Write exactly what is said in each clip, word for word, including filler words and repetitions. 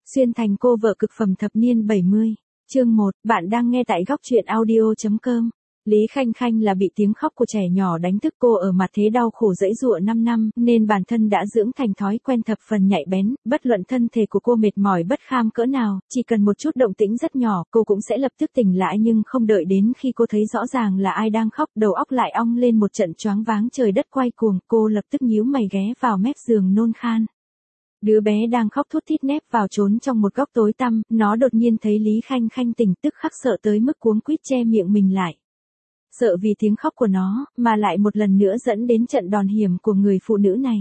Xuyên thành cô vợ cực phẩm thập niên bảy mươi. Chương một, bạn đang nghe tại góc truyện audio chấm com. Lý Khanh Khanh là bị tiếng khóc của trẻ nhỏ đánh thức. Cô ở mặt thế đau khổ dẫy dụa năm năm, nên bản thân đã dưỡng thành thói quen thập phần nhạy bén, bất luận thân thể của cô mệt mỏi bất kham cỡ nào, chỉ cần một chút động tĩnh rất nhỏ, cô cũng sẽ lập tức tỉnh lại, nhưng không đợi đến khi cô thấy rõ ràng là ai đang khóc, đầu óc lại ong lên một trận choáng váng trời đất quay cuồng, cô lập tức nhíu mày ghé vào mép giường nôn khan. Đứa bé đang khóc thút thít nép vào trốn trong một góc tối tăm, nó đột nhiên thấy Lý Khanh Khanh tỉnh, tức khắc sợ tới mức cuống quýt che miệng mình lại. Sợ vì tiếng khóc của nó, mà lại một lần nữa dẫn đến trận đòn hiểm của người phụ nữ này.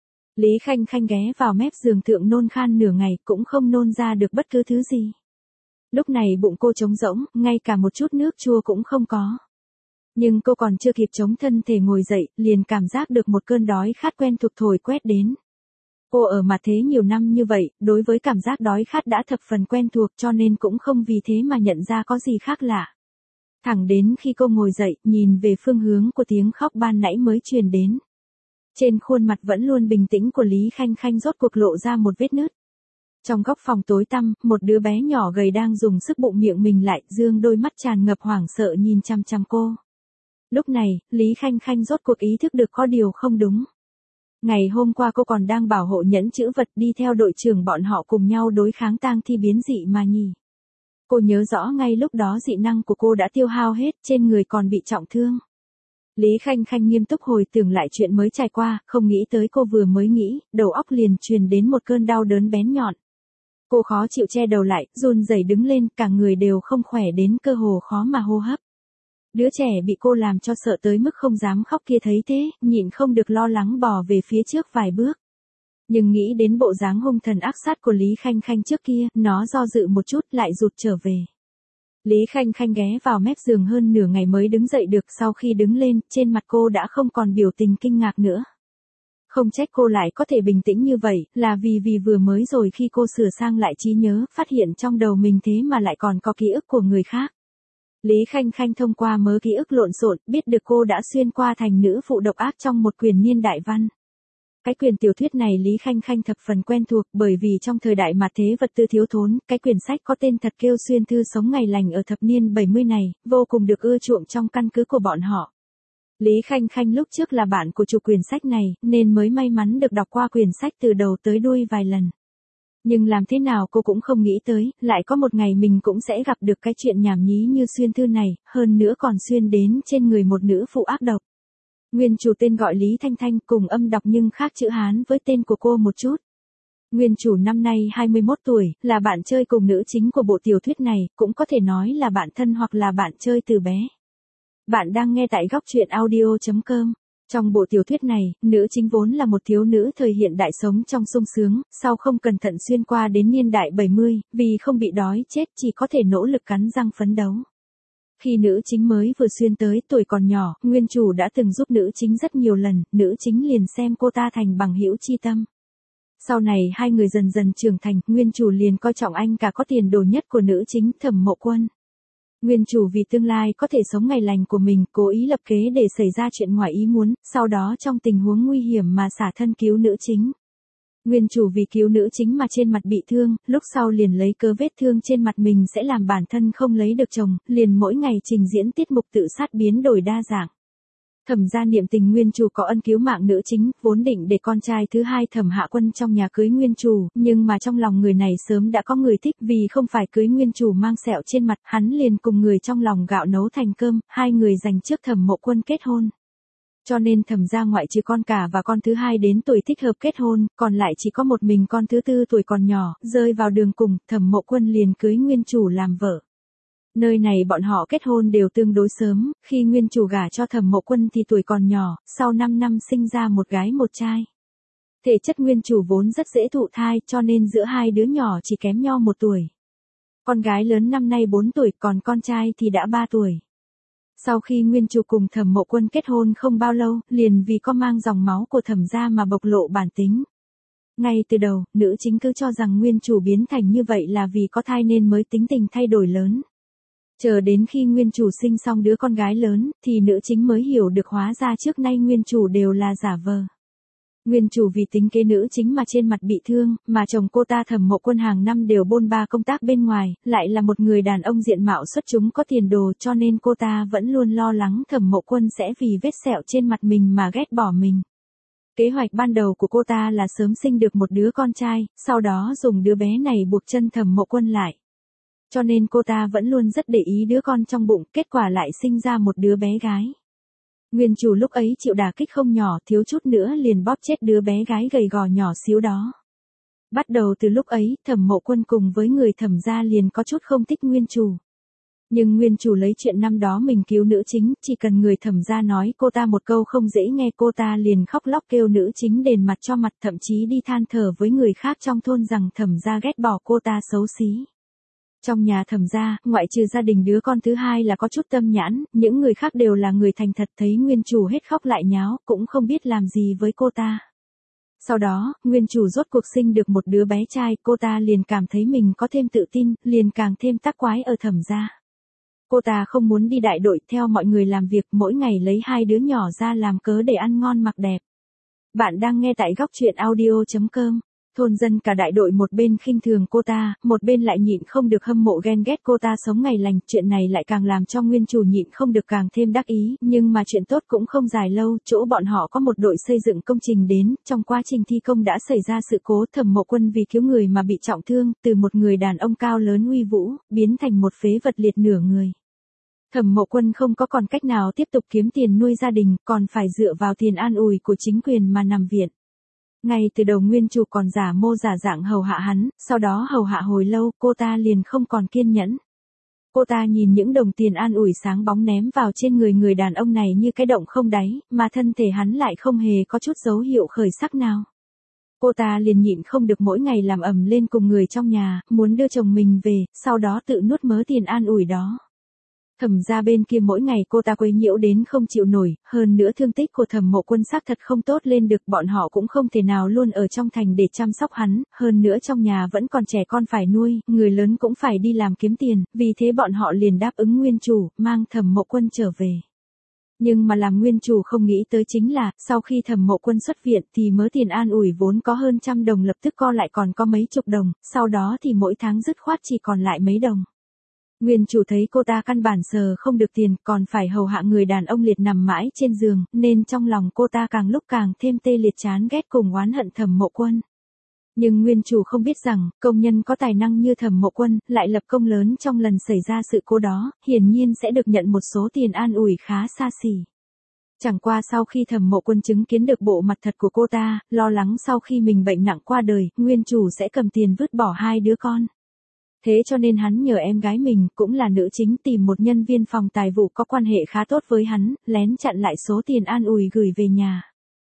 Lý Khanh Khanh ghé vào mép giường thượng nôn khan nửa ngày, cũng không nôn ra được bất cứ thứ gì. Lúc này bụng cô trống rỗng, ngay cả một chút nước chua cũng không có. Nhưng cô còn chưa kịp chống thân thể ngồi dậy, liền cảm giác được một cơn đói khát quen thuộc thổi quét đến. Cô ở mặt thế nhiều năm như vậy, đối với cảm giác đói khát đã thập phần quen thuộc, cho nên cũng không vì thế mà nhận ra có gì khác lạ. Thẳng đến khi cô ngồi dậy, nhìn về phương hướng của tiếng khóc ban nãy mới truyền đến. Trên khuôn mặt vẫn luôn bình tĩnh của Lý Khanh Khanh rốt cuộc lộ ra một vết nứt. Trong góc phòng tối tăm, một đứa bé nhỏ gầy đang dùng sức bụng miệng mình lại, dương đôi mắt tràn ngập hoảng sợ nhìn chăm chăm cô. Lúc này, Lý Khanh Khanh rốt cuộc ý thức được có điều không đúng. Ngày hôm qua cô còn đang bảo hộ nhẫn chữ vật, đi theo đội trưởng bọn họ cùng nhau đối kháng tang thi biến dị mà nhỉ. Cô nhớ rõ ngay lúc đó dị năng của cô đã tiêu hao hết, trên người còn bị trọng thương. Lý Khanh Khanh nghiêm túc hồi tưởng lại chuyện mới trải qua, không nghĩ tới cô vừa mới nghĩ, đầu óc liền truyền đến một cơn đau đớn bén nhọn. Cô khó chịu che đầu lại, run rẩy đứng lên, cả người đều không khỏe đến cơ hồ khó mà hô hấp. Đứa trẻ bị cô làm cho sợ tới mức không dám khóc kia thấy thế, nhịn không được lo lắng bò về phía trước vài bước. Nhưng nghĩ đến bộ dáng hung thần ác sát của Lý Khanh Khanh trước kia, nó do dự một chút lại rụt trở về. Lý Khanh Khanh ghé vào mép giường hơn nửa ngày mới đứng dậy được, sau khi đứng lên, trên mặt cô đã không còn biểu tình kinh ngạc nữa. Không trách cô lại có thể bình tĩnh như vậy, là vì vì vừa mới rồi khi cô sửa sang lại trí nhớ, phát hiện trong đầu mình thế mà lại còn có ký ức của người khác. Lý Khanh Khanh thông qua mớ ký ức lộn xộn, biết được cô đã xuyên qua thành nữ phụ độc ác trong một quyển niên đại văn. Cái quyển tiểu thuyết này Lý Khanh Khanh thập phần quen thuộc, bởi vì trong thời đại mà thế vật tư thiếu thốn, cái quyển sách có tên thật kêu Xuyên thư sống ngày lành ở thập niên bảy mươi này, vô cùng được ưa chuộng trong căn cứ của bọn họ. Lý Khanh Khanh lúc trước là bạn của chủ quyển sách này, nên mới may mắn được đọc qua quyển sách từ đầu tới đuôi vài lần. Nhưng làm thế nào cô cũng không nghĩ tới, lại có một ngày mình cũng sẽ gặp được cái chuyện nhảm nhí như xuyên thư này, hơn nữa còn xuyên đến trên người một nữ phụ ác độc. Nguyên chủ tên gọi Lý Thanh Thanh, cùng âm đọc nhưng khác chữ Hán với tên của cô một chút. Nguyên chủ năm nay hai mươi mốt tuổi, là bạn chơi cùng nữ chính của bộ tiểu thuyết này, cũng có thể nói là bạn thân hoặc là bạn chơi từ bé. Bạn đang nghe tại góc truyện audio chấm com. Trong bộ tiểu thuyết này, nữ chính vốn là một thiếu nữ thời hiện đại sống trong sung sướng, sau không cẩn thận xuyên qua đến niên đại bảy mươi, vì không bị đói chết chỉ có thể nỗ lực cắn răng phấn đấu. Khi nữ chính mới vừa xuyên tới tuổi còn nhỏ, nguyên chủ đã từng giúp nữ chính rất nhiều lần, nữ chính liền xem cô ta thành bằng hữu chi tâm. Sau này hai người dần dần trưởng thành, nguyên chủ liền coi trọng anh cả có tiền đồ nhất của nữ chính, Thẩm Mộ Quân. Nguyên chủ vì tương lai có thể sống ngày lành của mình, cố ý lập kế để xảy ra chuyện ngoài ý muốn, sau đó trong tình huống nguy hiểm mà xả thân cứu nữ chính. Nguyên chủ vì cứu nữ chính mà trên mặt bị thương, lúc sau liền lấy cớ vết thương trên mặt mình sẽ làm bản thân không lấy được chồng, liền mỗi ngày trình diễn tiết mục tự sát biến đổi đa dạng. Thẩm gia niệm tình nguyên chủ có ân cứu mạng nữ chính, vốn định để con trai thứ hai Thẩm Hạ Quân trong nhà cưới nguyên chủ, nhưng mà trong lòng người này sớm đã có người thích, vì không phải cưới nguyên chủ mang sẹo trên mặt, hắn liền cùng người trong lòng gạo nấu thành cơm, hai người dành trước Thẩm Mộ Quân kết hôn. Cho nên Thẩm gia ngoại trừ con cả và con thứ hai đến tuổi thích hợp kết hôn, còn lại chỉ có một mình con thứ tư tuổi còn nhỏ, rơi vào đường cùng, Thẩm Mộ Quân liền cưới nguyên chủ làm vợ. Nơi này bọn họ kết hôn đều tương đối sớm, khi nguyên chủ gả cho Thẩm Mộ Quân thì tuổi còn nhỏ, sau năm năm sinh ra một gái một trai. Thể chất nguyên chủ vốn rất dễ thụ thai, cho nên giữa hai đứa nhỏ chỉ kém nhau một tuổi. Con gái lớn năm nay bốn tuổi, còn con trai thì đã ba tuổi. Sau khi nguyên chủ cùng Thẩm Mộ Quân kết hôn không bao lâu, liền vì có mang dòng máu của Thẩm gia mà bộc lộ bản tính. Ngay từ đầu, nữ chính cứ cho rằng nguyên chủ biến thành như vậy là vì có thai nên mới tính tình thay đổi lớn. Chờ đến khi nguyên chủ sinh xong đứa con gái lớn, thì nữ chính mới hiểu được hóa ra trước nay nguyên chủ đều là giả vờ. Nguyên chủ vì tính kế nữ chính mà trên mặt bị thương, mà chồng cô ta Thẩm Mộ Quân hàng năm đều bôn ba công tác bên ngoài, lại là một người đàn ông diện mạo xuất chúng có tiền đồ, cho nên cô ta vẫn luôn lo lắng Thẩm Mộ Quân sẽ vì vết sẹo trên mặt mình mà ghét bỏ mình. Kế hoạch ban đầu của cô ta là sớm sinh được một đứa con trai, sau đó dùng đứa bé này buộc chân Thẩm Mộ Quân lại. Cho nên cô ta vẫn luôn rất để ý đứa con trong bụng, kết quả lại sinh ra một đứa bé gái. Nguyên chủ lúc ấy chịu đả kích không nhỏ, thiếu chút nữa liền bóp chết đứa bé gái gầy gò nhỏ xíu đó. Bắt đầu từ lúc ấy, Thẩm Mộ Quân cùng với người Thẩm gia liền có chút không thích Nguyên chủ. Nhưng Nguyên chủ lấy chuyện năm đó mình cứu nữ chính, chỉ cần người Thẩm gia nói cô ta một câu không dễ nghe cô ta liền khóc lóc kêu nữ chính đền mặt cho mặt, thậm chí đi than thở với người khác trong thôn rằng Thẩm gia ghét bỏ cô ta xấu xí. Trong nhà Thẩm gia, ngoại trừ gia đình đứa con thứ hai là có chút tâm nhãn, những người khác đều là người thành thật, thấy Nguyên chủ hết khóc lại nháo, cũng không biết làm gì với cô ta. Sau đó, Nguyên chủ rốt cuộc sinh được một đứa bé trai, cô ta liền cảm thấy mình có thêm tự tin, liền càng thêm tác quái ở Thẩm gia. Cô ta không muốn đi đại đội theo mọi người làm việc, mỗi ngày lấy hai đứa nhỏ ra làm cớ để ăn ngon mặc đẹp. Bạn đang nghe tại góc truyện audio chấm com. Thôn dân cả đại đội một bên khinh thường cô ta, một bên lại nhịn không được hâm mộ ghen ghét cô ta sống ngày lành, chuyện này lại càng làm cho Nguyên chủ nhịn không được càng thêm đắc ý, nhưng mà chuyện tốt cũng không dài lâu, chỗ bọn họ có một đội xây dựng công trình đến, trong quá trình thi công đã xảy ra sự cố, Thẩm Mộ Quân vì cứu người mà bị trọng thương, từ một người đàn ông cao lớn uy vũ, biến thành một phế vật liệt nửa người. Thẩm Mộ Quân không có còn cách nào tiếp tục kiếm tiền nuôi gia đình, còn phải dựa vào tiền an ủi của chính quyền mà nằm viện. Ngay từ đầu Nguyên chủ còn giả mô giả dạng hầu hạ hắn, sau đó hầu hạ hồi lâu, cô ta liền không còn kiên nhẫn. Cô ta nhìn những đồng tiền an ủi sáng bóng ném vào trên người người đàn ông này như cái động không đáy, mà thân thể hắn lại không hề có chút dấu hiệu khởi sắc nào. Cô ta liền nhịn không được mỗi ngày làm ầm lên cùng người trong nhà, muốn đưa chồng mình về, sau đó tự nuốt mớ tiền an ủi đó. Thẩm gia bên kia mỗi ngày cô ta quấy nhiễu đến không chịu nổi, hơn nữa thương tích của Thẩm Mộ Quân xác thật không tốt lên được, bọn họ cũng không thể nào luôn ở trong thành để chăm sóc hắn, hơn nữa trong nhà vẫn còn trẻ con phải nuôi, người lớn cũng phải đi làm kiếm tiền, vì thế bọn họ liền đáp ứng Nguyên chủ, mang Thẩm Mộ Quân trở về. Nhưng mà làm Nguyên chủ không nghĩ tới chính là, sau khi Thẩm Mộ Quân xuất viện thì mớ tiền an ủi vốn có hơn trăm đồng lập tức co lại còn có mấy chục đồng, sau đó thì mỗi tháng dứt khoát chỉ còn lại mấy đồng. Nguyên chủ thấy cô ta căn bản sờ không được tiền, còn phải hầu hạ người đàn ông liệt nằm mãi trên giường, nên trong lòng cô ta càng lúc càng thêm tê liệt chán ghét cùng oán hận Thẩm Mộ Quân. Nhưng Nguyên chủ không biết rằng, công nhân có tài năng như Thẩm Mộ Quân, lại lập công lớn trong lần xảy ra sự cố đó, hiển nhiên sẽ được nhận một số tiền an ủi khá xa xỉ. Chẳng qua sau khi Thẩm Mộ Quân chứng kiến được bộ mặt thật của cô ta, lo lắng sau khi mình bệnh nặng qua đời, Nguyên chủ sẽ cầm tiền vứt bỏ hai đứa con. Thế cho nên hắn nhờ em gái mình, cũng là nữ chính, tìm một nhân viên phòng tài vụ có quan hệ khá tốt với hắn, lén chặn lại số tiền an ủi gửi về nhà.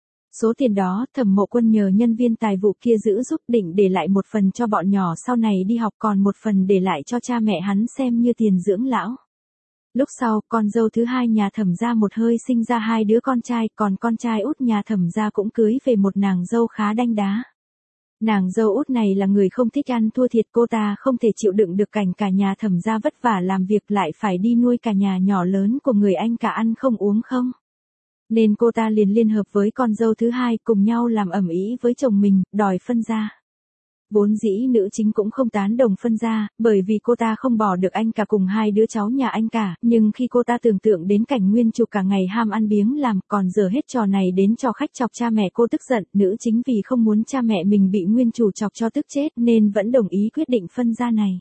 Số tiền đó, Thẩm Mộ Quân nhờ nhân viên tài vụ kia giữ giúp, định để lại một phần cho bọn nhỏ sau này đi học, còn một phần để lại cho cha mẹ hắn xem như tiền dưỡng lão. Lúc sau, con dâu thứ hai nhà Thẩm gia một hơi sinh ra hai đứa con trai, còn con trai út nhà Thẩm gia cũng cưới về một nàng dâu khá đanh đá. Nàng dâu út này là người không thích ăn thua thiệt, cô ta không thể chịu đựng được cảnh cả nhà Thẩm gia vất vả làm việc lại phải đi nuôi cả nhà nhỏ lớn của người anh cả ăn không uống không. Nên cô ta liền liên hợp với con dâu thứ hai cùng nhau làm ầm ĩ với chồng mình, đòi phân gia. Vốn dĩ nữ chính cũng không tán đồng phân gia, bởi vì cô ta không bỏ được anh cả cùng hai đứa cháu nhà anh cả, nhưng khi cô ta tưởng tượng đến cảnh Nguyên chủ cả ngày ham ăn biếng làm, còn giờ hết trò này đến trò khách chọc cha mẹ cô tức giận, nữ chính vì không muốn cha mẹ mình bị Nguyên chủ chọc cho tức chết nên vẫn đồng ý quyết định phân gia này.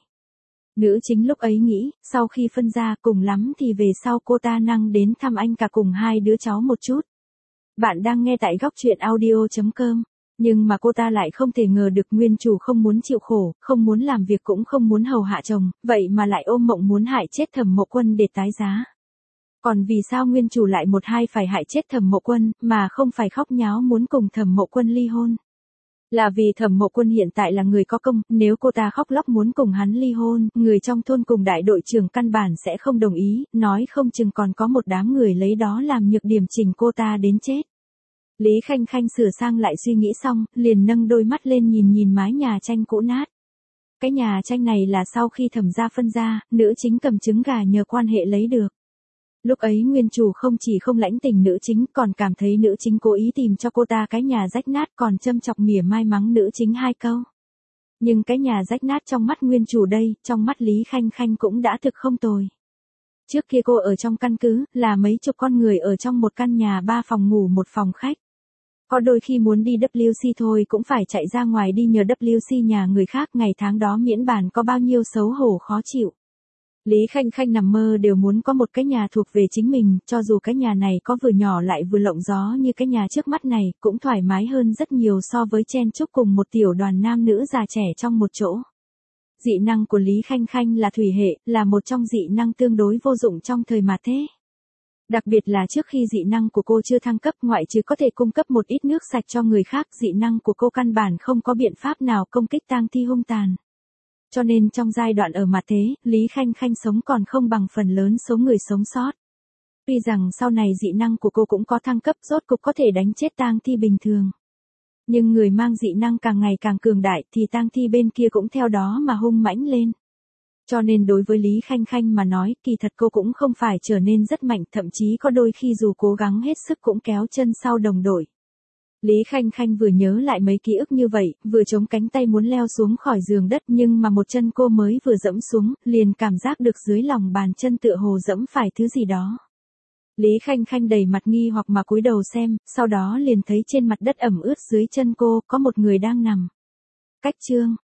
Nữ chính lúc ấy nghĩ, sau khi phân gia cùng lắm thì về sau cô ta năng đến thăm anh cả cùng hai đứa cháu một chút. Bạn đang nghe tại góc truyện audio chấm com. Nhưng mà cô ta lại không thể ngờ được Nguyên chủ không muốn chịu khổ, không muốn làm việc cũng không muốn hầu hạ chồng, vậy mà lại ôm mộng muốn hại chết Thẩm Mộ Quân để tái giá. Còn vì sao Nguyên chủ lại một hai phải hại chết Thẩm Mộ Quân, mà không phải khóc nháo muốn cùng Thẩm Mộ Quân ly hôn? Là vì Thẩm Mộ Quân hiện tại là người có công, nếu cô ta khóc lóc muốn cùng hắn ly hôn, người trong thôn cùng đại đội trưởng căn bản sẽ không đồng ý, nói không chừng còn có một đám người lấy đó làm nhược điểm chỉnh cô ta đến chết. Lý Khanh Khanh sửa sang lại suy nghĩ xong, liền nâng đôi mắt lên nhìn nhìn mái nhà tranh cũ nát. Cái nhà tranh này là sau khi Thẩm gia phân ra, nữ chính cầm trứng gà nhờ quan hệ lấy được. Lúc ấy nguyên chủ không chỉ không lãnh tình nữ chính còn cảm thấy nữ chính cố ý tìm cho cô ta cái nhà rách nát còn châm chọc mỉa mai mắng nữ chính hai câu. Nhưng cái nhà rách nát trong mắt nguyên chủ đây, trong mắt Lý Khanh Khanh cũng đã thực không tồi. Trước kia cô ở trong căn cứ, là mấy chục con người ở trong một căn nhà ba phòng ngủ một phòng khách. Có đôi khi muốn đi vê kép xê thôi cũng phải chạy ra ngoài đi nhờ vê kép xê nhà người khác, ngày tháng đó miễn bàn có bao nhiêu xấu hổ khó chịu. Lý Khanh Khanh nằm mơ đều muốn có một cái nhà thuộc về chính mình, cho dù cái nhà này có vừa nhỏ lại vừa lộng gió như cái nhà trước mắt này, cũng thoải mái hơn rất nhiều so với chen chúc cùng một tiểu đoàn nam nữ già trẻ trong một chỗ. Dị năng của Lý Khanh Khanh là thủy hệ, là một trong dị năng tương đối vô dụng trong thời mà thế. Đặc biệt là trước khi dị năng của cô chưa thăng cấp, ngoại trừ có thể cung cấp một ít nước sạch cho người khác, dị năng của cô căn bản không có biện pháp nào công kích tang thi hung tàn. Cho nên trong giai đoạn ở mặt thế, Lý Khanh Khanh sống còn không bằng phần lớn số người sống sót. Tuy rằng sau này dị năng của cô cũng có thăng cấp, rốt cục có thể đánh chết tang thi bình thường. Nhưng người mang dị năng càng ngày càng cường đại thì tang thi bên kia cũng theo đó mà hung mãnh lên. Cho nên đối với Lý Khanh Khanh mà nói, kỳ thật cô cũng không phải trở nên rất mạnh, thậm chí có đôi khi dù cố gắng hết sức cũng kéo chân sau đồng đội. Lý Khanh Khanh vừa nhớ lại mấy ký ức như vậy, vừa chống cánh tay muốn leo xuống khỏi giường đất, nhưng mà một chân cô mới vừa dẫm xuống, liền cảm giác được dưới lòng bàn chân tựa hồ dẫm phải thứ gì đó. Lý Khanh Khanh đầy mặt nghi hoặc mà cúi đầu xem, sau đó liền thấy trên mặt đất ẩm ướt dưới chân cô có một người đang nằm. Cách chương